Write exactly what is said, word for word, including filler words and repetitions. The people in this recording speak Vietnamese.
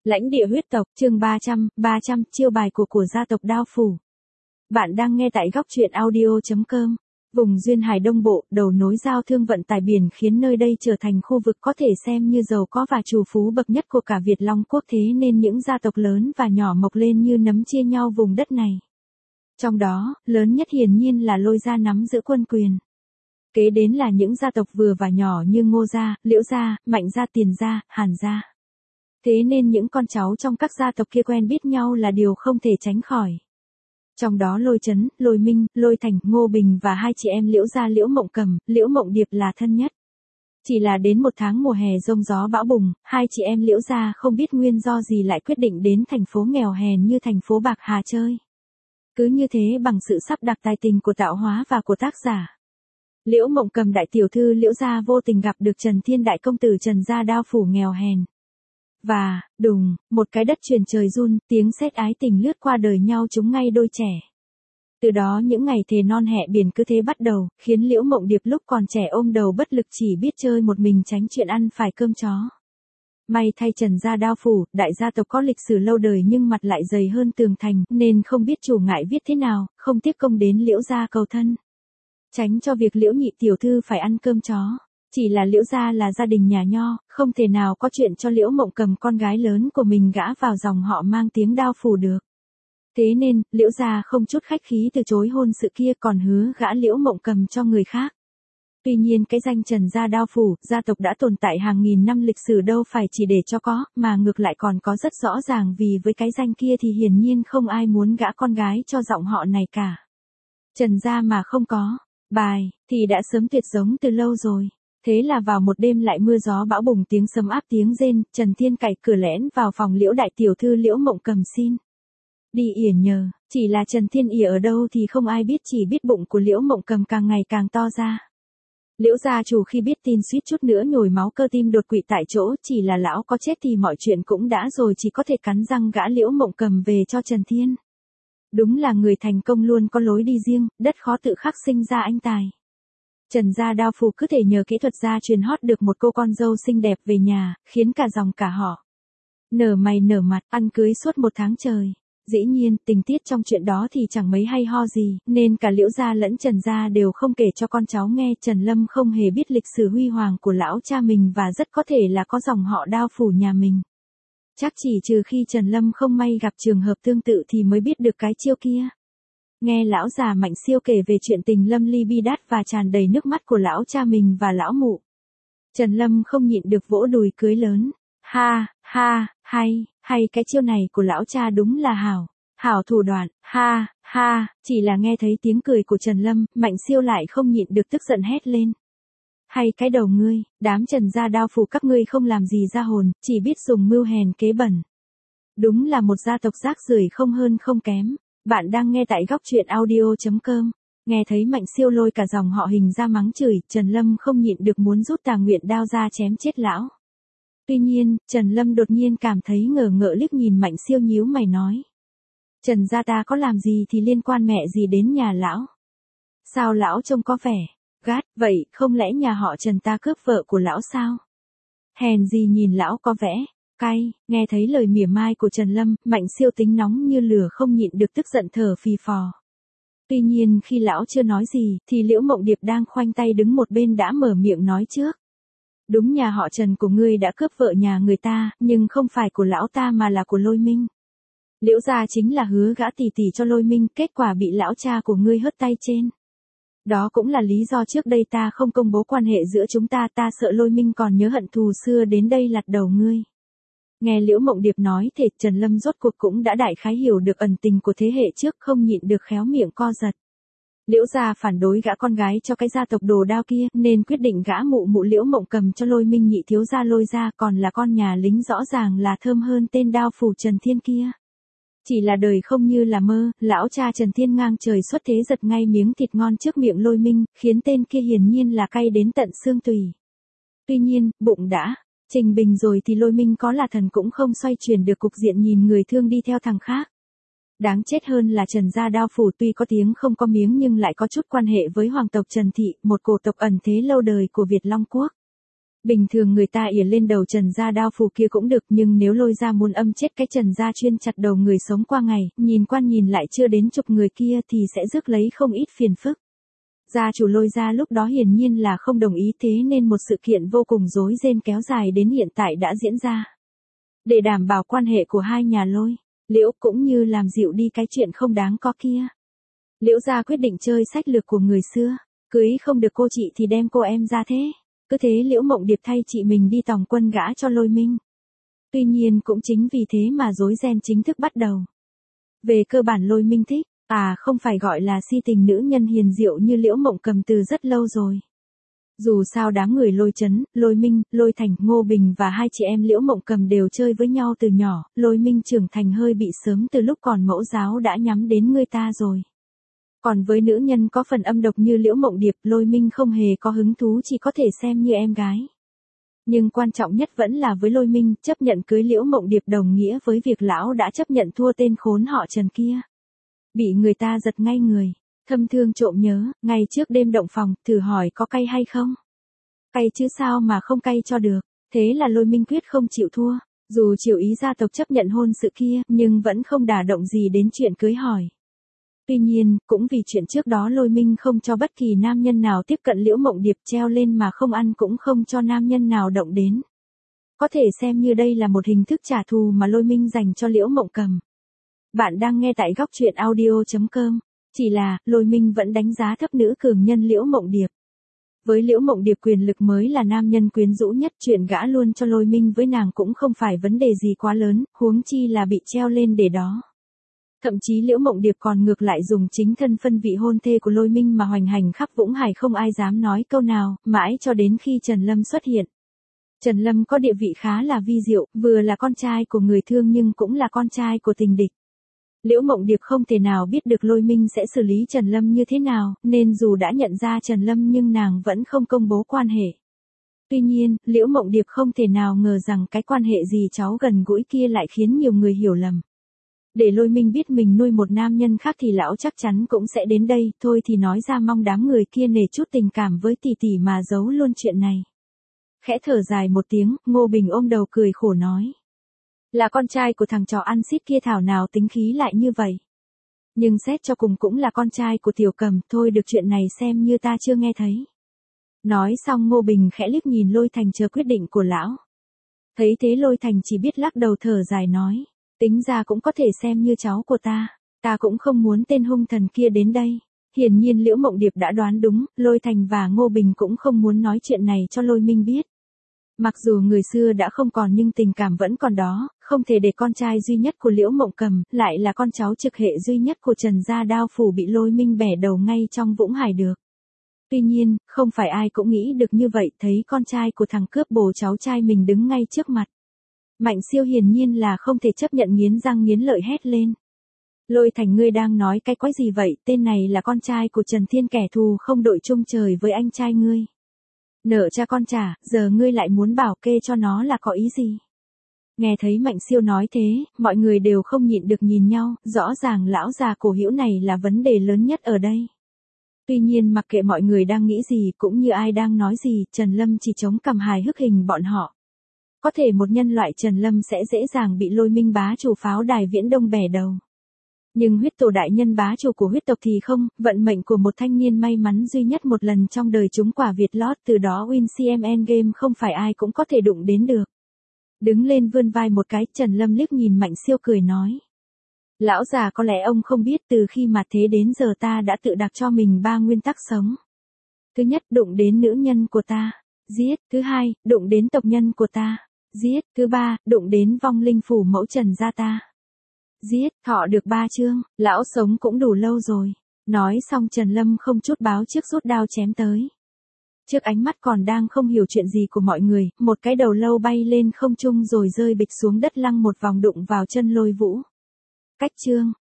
Lãnh địa huyết tộc, chương ba trăm, ba trăm, chiêu bài của của gia tộc Đao Phủ. Bạn đang nghe tại góc truyện audio chấm com. Vùng duyên hải Đông Bộ, đầu nối giao thương vận tải biển khiến nơi đây trở thành khu vực có thể xem như giàu có và trù phú bậc nhất của cả Việt Long quốc, thế nên những gia tộc lớn và nhỏ mọc lên như nấm chia nhau vùng đất này. Trong đó, lớn nhất hiển nhiên là Lôi gia nắm giữ quân quyền. Kế đến là những gia tộc vừa và nhỏ như Ngô gia, Liễu gia, Mạnh gia, Tiền gia, Hàn gia. Thế nên những con cháu trong các gia tộc kia quen biết nhau là điều không thể tránh khỏi. Trong đó Lôi Chấn, Lôi Minh, Lôi Thành, Ngô Bình và hai chị em Liễu gia Liễu Mộng Cầm, Liễu Mộng Điệp là thân nhất. Chỉ là đến một tháng mùa hè giông gió bão bùng, hai chị em Liễu gia không biết nguyên do gì lại quyết định đến thành phố nghèo hèn như thành phố Bạc Hà chơi. Cứ như thế bằng sự sắp đặt tài tình của tạo hóa và của tác giả, Liễu Mộng Cầm đại tiểu thư Liễu gia vô tình gặp được Trần Thiên đại công tử Trần gia Đao Phủ nghèo hèn. Và, đùng, một cái đất truyền trời run, tiếng sét ái tình lướt qua đời nhau chúng ngay đôi trẻ. Từ đó những ngày thề non hẹ biển cứ thế bắt đầu, khiến Liễu Mộng Điệp lúc còn trẻ ôm đầu bất lực chỉ biết chơi một mình tránh chuyện ăn phải cơm chó. May thay Trần gia Đao Phủ, đại gia tộc có lịch sử lâu đời nhưng mặt lại dày hơn tường thành, nên không biết chủ ngại viết thế nào, không tiếc công đến Liễu gia cầu thân. Tránh cho việc Liễu nhị tiểu thư phải ăn cơm chó. Chỉ là Liễu gia là gia đình nhà nho, không thể nào có chuyện cho Liễu Mộng Cầm con gái lớn của mình gả vào dòng họ mang tiếng Đao Phủ được. Thế nên, Liễu gia không chút khách khí từ chối hôn sự kia còn hứa gả Liễu Mộng Cầm cho người khác. Tuy nhiên cái danh Trần gia Đao Phủ, gia tộc đã tồn tại hàng nghìn năm lịch sử đâu phải chỉ để cho có, mà ngược lại còn có rất rõ ràng vì với cái danh kia thì hiển nhiên không ai muốn gả con gái cho dòng họ này cả. Trần gia mà không có bài, thì đã sớm tuyệt giống từ lâu rồi. Thế là vào một đêm lại mưa gió bão bùng tiếng sấm áp tiếng rên, Trần Thiên cày cửa lén vào phòng Liễu đại tiểu thư Liễu Mộng Cầm xin đi ỉa nhờ, chỉ là Trần Thiên ỉa ở đâu thì không ai biết, chỉ biết bụng của Liễu Mộng Cầm càng ngày càng to ra. Liễu gia chủ khi biết tin suýt chút nữa nhồi máu cơ tim đột quỵ tại chỗ, chỉ là lão có chết thì mọi chuyện cũng đã rồi, chỉ có thể cắn răng gã Liễu Mộng Cầm về cho Trần Thiên. Đúng là người thành công luôn có lối đi riêng, đất khó tự khắc sinh ra anh tài. Trần gia Đao Phủ cứ thể nhờ kỹ thuật gia truyền hót được một cô con dâu xinh đẹp về nhà, khiến cả dòng cả họ nở mày nở mặt, ăn cưới suốt một tháng trời. Dĩ nhiên, tình tiết trong chuyện đó thì chẳng mấy hay ho gì, nên cả Liễu gia lẫn Trần gia đều không kể cho con cháu nghe. Trần Lâm không hề biết lịch sử huy hoàng của lão cha mình và rất có thể là có dòng họ Đao Phủ nhà mình. Chắc chỉ trừ khi Trần Lâm không may gặp trường hợp tương tự thì mới biết được cái chiêu kia. Nghe lão già Mạnh Siêu kể về chuyện tình lâm ly bi đát và tràn đầy nước mắt của lão cha mình và lão mụ, Trần Lâm không nhịn được vỗ đùi cưới lớn. Ha, ha, hay, hay cái chiêu này của lão cha đúng là hảo, hảo thủ đoạn, ha, ha, chỉ là nghe thấy tiếng cười của Trần Lâm, Mạnh Siêu lại không nhịn được tức giận hét lên. Hay cái đầu ngươi, đám Trần gia Đao Phủ các ngươi không làm gì ra hồn, chỉ biết dùng mưu hèn kế bẩn. Đúng là một gia tộc rác rưởi không hơn không kém. Bạn đang nghe tại góc truyện audio chấm com. Nghe thấy Mạnh Siêu lôi cả dòng họ hình ra mắng chửi, Trần Lâm không nhịn được muốn rút tà nguyện đao ra chém chết lão. Tuy nhiên, Trần Lâm đột nhiên cảm thấy ngờ ngợ liếc nhìn Mạnh Siêu nhíu mày nói. Trần gia ta có làm gì thì liên quan mẹ gì đến nhà lão? Sao lão trông có vẻ gát vậy, không lẽ nhà họ Trần ta cướp vợ của lão sao? Hèn gì nhìn lão có vẻ cay. Nghe thấy lời mỉa mai của Trần Lâm, Mạnh Siêu tính nóng như lửa không nhịn được tức giận thở phì phò. Tuy nhiên khi lão chưa nói gì, thì Liễu Mộng Điệp đang khoanh tay đứng một bên đã mở miệng nói trước. Đúng nhà họ Trần của ngươi đã cướp vợ nhà người ta, nhưng không phải của lão ta mà là của Lôi Minh. Liễu gia chính là hứa gã tỷ tỷ cho Lôi Minh, kết quả bị lão cha của ngươi hất tay trên. Đó cũng là lý do trước đây ta không công bố quan hệ giữa chúng ta, ta sợ Lôi Minh còn nhớ hận thù xưa đến đây lật đầu ngươi. Nghe Liễu Mộng Điệp nói thế, Trần Lâm rốt cuộc cũng đã đại khái hiểu được ẩn tình của thế hệ trước, không nhịn được khéo miệng co giật. Liễu gia phản đối gã con gái cho cái gia tộc đồ đao kia, nên quyết định gã mụ mụ Liễu Mộng Cầm cho Lôi Minh nhị thiếu gia Lôi gia, còn là con nhà lính rõ ràng là thơm hơn tên Đao Phủ Trần Thiên kia. Chỉ là đời không như là mơ, lão cha Trần Thiên ngang trời xuất thế giật ngay miếng thịt ngon trước miệng Lôi Minh, khiến tên kia hiển nhiên là cay đến tận xương tủy. Tuy nhiên, bụng đã trình bình rồi thì Lôi Minh có là thần cũng không xoay chuyển được cục diện nhìn người thương đi theo thằng khác. Đáng chết hơn là Trần gia Đao Phủ tuy có tiếng không có miếng nhưng lại có chút quan hệ với hoàng tộc Trần Thị, một cổ tộc ẩn thế lâu đời của Việt Long Quốc. Bình thường người ta ỉa lên đầu Trần gia đao phủ kia cũng được, nhưng nếu Lôi gia muốn âm chết cái Trần gia chuyên chặt đầu người sống qua ngày, nhìn qua nhìn lại chưa đến chục người kia thì sẽ rước lấy không ít phiền phức. Gia chủ Lôi gia lúc đó hiển nhiên là không đồng ý, thế nên một sự kiện vô cùng rối ren kéo dài đến hiện tại đã diễn ra. Để đảm bảo quan hệ của hai nhà Lôi, Liễu cũng như làm dịu đi cái chuyện không đáng có kia, Liễu gia quyết định chơi sách lược của người xưa, cưới không được cô chị thì đem cô em ra thế. Cứ thế Liễu Mộng Điệp thay chị mình đi tòng quân gả cho Lôi Minh. Tuy nhiên cũng chính vì thế mà rối ren chính thức bắt đầu. Về cơ bản Lôi Minh thích, à không phải gọi là si tình nữ nhân hiền diệu như Liễu Mộng Cầm từ rất lâu rồi. Dù sao đám người Lôi Chấn, Lôi Minh, Lôi Thành, Ngô Bình và hai chị em Liễu Mộng Cầm đều chơi với nhau từ nhỏ, Lôi Minh trưởng thành hơi bị sớm từ lúc còn mẫu giáo đã nhắm đến người ta rồi. Còn với nữ nhân có phần âm độc như Liễu Mộng Điệp, Lôi Minh không hề có hứng thú, chỉ có thể xem như em gái. Nhưng quan trọng nhất vẫn là với Lôi Minh, chấp nhận cưới Liễu Mộng Điệp đồng nghĩa với việc lão đã chấp nhận thua tên khốn họ Trần kia. Bị người ta giật ngay người, thâm thương trộm nhớ, ngay trước đêm động phòng, thử hỏi có cay hay không? Cay chứ sao mà không cay cho được, thế là Lôi Minh quyết không chịu thua. Dù Triều Ý gia tộc chấp nhận hôn sự kia, nhưng vẫn không đả động gì đến chuyện cưới hỏi. Tuy nhiên, cũng vì chuyện trước đó Lôi Minh không cho bất kỳ nam nhân nào tiếp cận Liễu Mộng Điệp, treo lên mà không ăn cũng không cho nam nhân nào động đến. Có thể xem như đây là một hình thức trả thù mà Lôi Minh dành cho Liễu Mộng Cầm. Bạn đang nghe tại góc truyện audio chấm com. Chỉ là, Lôi Minh vẫn đánh giá thấp nữ cường nhân Liễu Mộng Điệp. Với Liễu Mộng Điệp quyền lực mới là nam nhân quyến rũ nhất, chuyện gã luôn cho Lôi Minh với nàng cũng không phải vấn đề gì quá lớn, huống chi là bị treo lên để đó. Thậm chí Liễu Mộng Điệp còn ngược lại dùng chính thân phân vị hôn thê của Lôi Minh mà hoành hành khắp Vũng Hải, không ai dám nói câu nào, mãi cho đến khi Trần Lâm xuất hiện. Trần Lâm có địa vị khá là vi diệu, vừa là con trai của người thương nhưng cũng là con trai của tình địch. Liễu Mộng Điệp không thể nào biết được Lôi Minh sẽ xử lý Trần Lâm như thế nào, nên dù đã nhận ra Trần Lâm nhưng nàng vẫn không công bố quan hệ. Tuy nhiên, Liễu Mộng Điệp không thể nào ngờ rằng cái quan hệ gì cháu gần gũi kia lại khiến nhiều người hiểu lầm. Để Lôi Minh biết mình nuôi một nam nhân khác thì lão chắc chắn cũng sẽ đến đây, thôi thì nói ra mong đám người kia nể chút tình cảm với tỷ tỷ mà giấu luôn chuyện này. Khẽ thở dài một tiếng, Ngô Bình ôm đầu cười khổ nói. Là con trai của thằng trò ăn xít kia thảo nào tính khí lại như vậy. Nhưng xét cho cùng cũng là con trai của Tiểu Cầm, thôi được chuyện này xem như ta chưa nghe thấy. Nói xong Ngô Bình khẽ liếc nhìn Lôi Thành chờ quyết định của lão. Thấy thế Lôi Thành chỉ biết lắc đầu thở dài nói. Tính ra cũng có thể xem như cháu của ta, ta cũng không muốn tên hung thần kia đến đây. Hiển nhiên Liễu Mộng Điệp đã đoán đúng, Lôi Thành và Ngô Bình cũng không muốn nói chuyện này cho Lôi Minh biết. Mặc dù người xưa đã không còn nhưng tình cảm vẫn còn đó, không thể để con trai duy nhất của Liễu Mộng Cầm, lại là con cháu trực hệ duy nhất của Trần gia đao phủ bị Lôi Minh bẻ đầu ngay trong Vũng Hải được. Tuy nhiên, không phải ai cũng nghĩ được như vậy, thấy con trai của thằng cướp bồ cháu trai mình đứng ngay trước mặt. Mạnh Siêu hiển nhiên là không thể chấp nhận, nghiến răng nghiến lợi hét lên. Lôi Thành, ngươi đang nói cái quái gì vậy, tên này là con trai của Trần Thiên, kẻ thù không đội chung trời với anh trai ngươi. Nợ cha con trả, giờ ngươi lại muốn bảo kê cho nó là có ý gì? Nghe thấy Mạnh Siêu nói thế, mọi người đều không nhịn được nhìn nhau, rõ ràng lão già cổ hữu này là vấn đề lớn nhất ở đây. Tuy nhiên mặc kệ mọi người đang nghĩ gì cũng như ai đang nói gì, Trần Lâm chỉ chống cằm hài hước hình bọn họ. Có thể một nhân loại Trần Lâm sẽ dễ dàng bị Lôi Minh bá chủ pháo đài Viễn Đông bẻ đầu. Nhưng huyết tổ đại nhân bá chủ của huyết tộc thì không, vận mệnh của một thanh niên may mắn duy nhất một lần trong đời chúng quả Việt lót, từ đó win xê em Endgame không phải ai cũng có thể đụng đến được. Đứng lên vươn vai một cái, Trần Lâm liếc nhìn Mạnh Siêu cười nói. Lão già, có lẽ ông không biết từ khi mà thế đến giờ ta đã tự đặt cho mình ba nguyên tắc sống. Thứ nhất, đụng đến nữ nhân của ta, giết. Thứ hai, đụng đến tộc nhân của ta, giết. Thứ ba, đụng đến vong linh phủ mẫu Trần gia ta, giết. Thọ được ba chương, lão sống cũng đủ lâu rồi. Nói xong Trần Lâm không chút báo trước rút đao chém tới. Trước ánh mắt còn đang không hiểu chuyện gì của mọi người, một cái đầu lâu bay lên không trung rồi rơi bịch xuống đất, lăng một vòng đụng vào chân Lôi Vũ. Cách chương.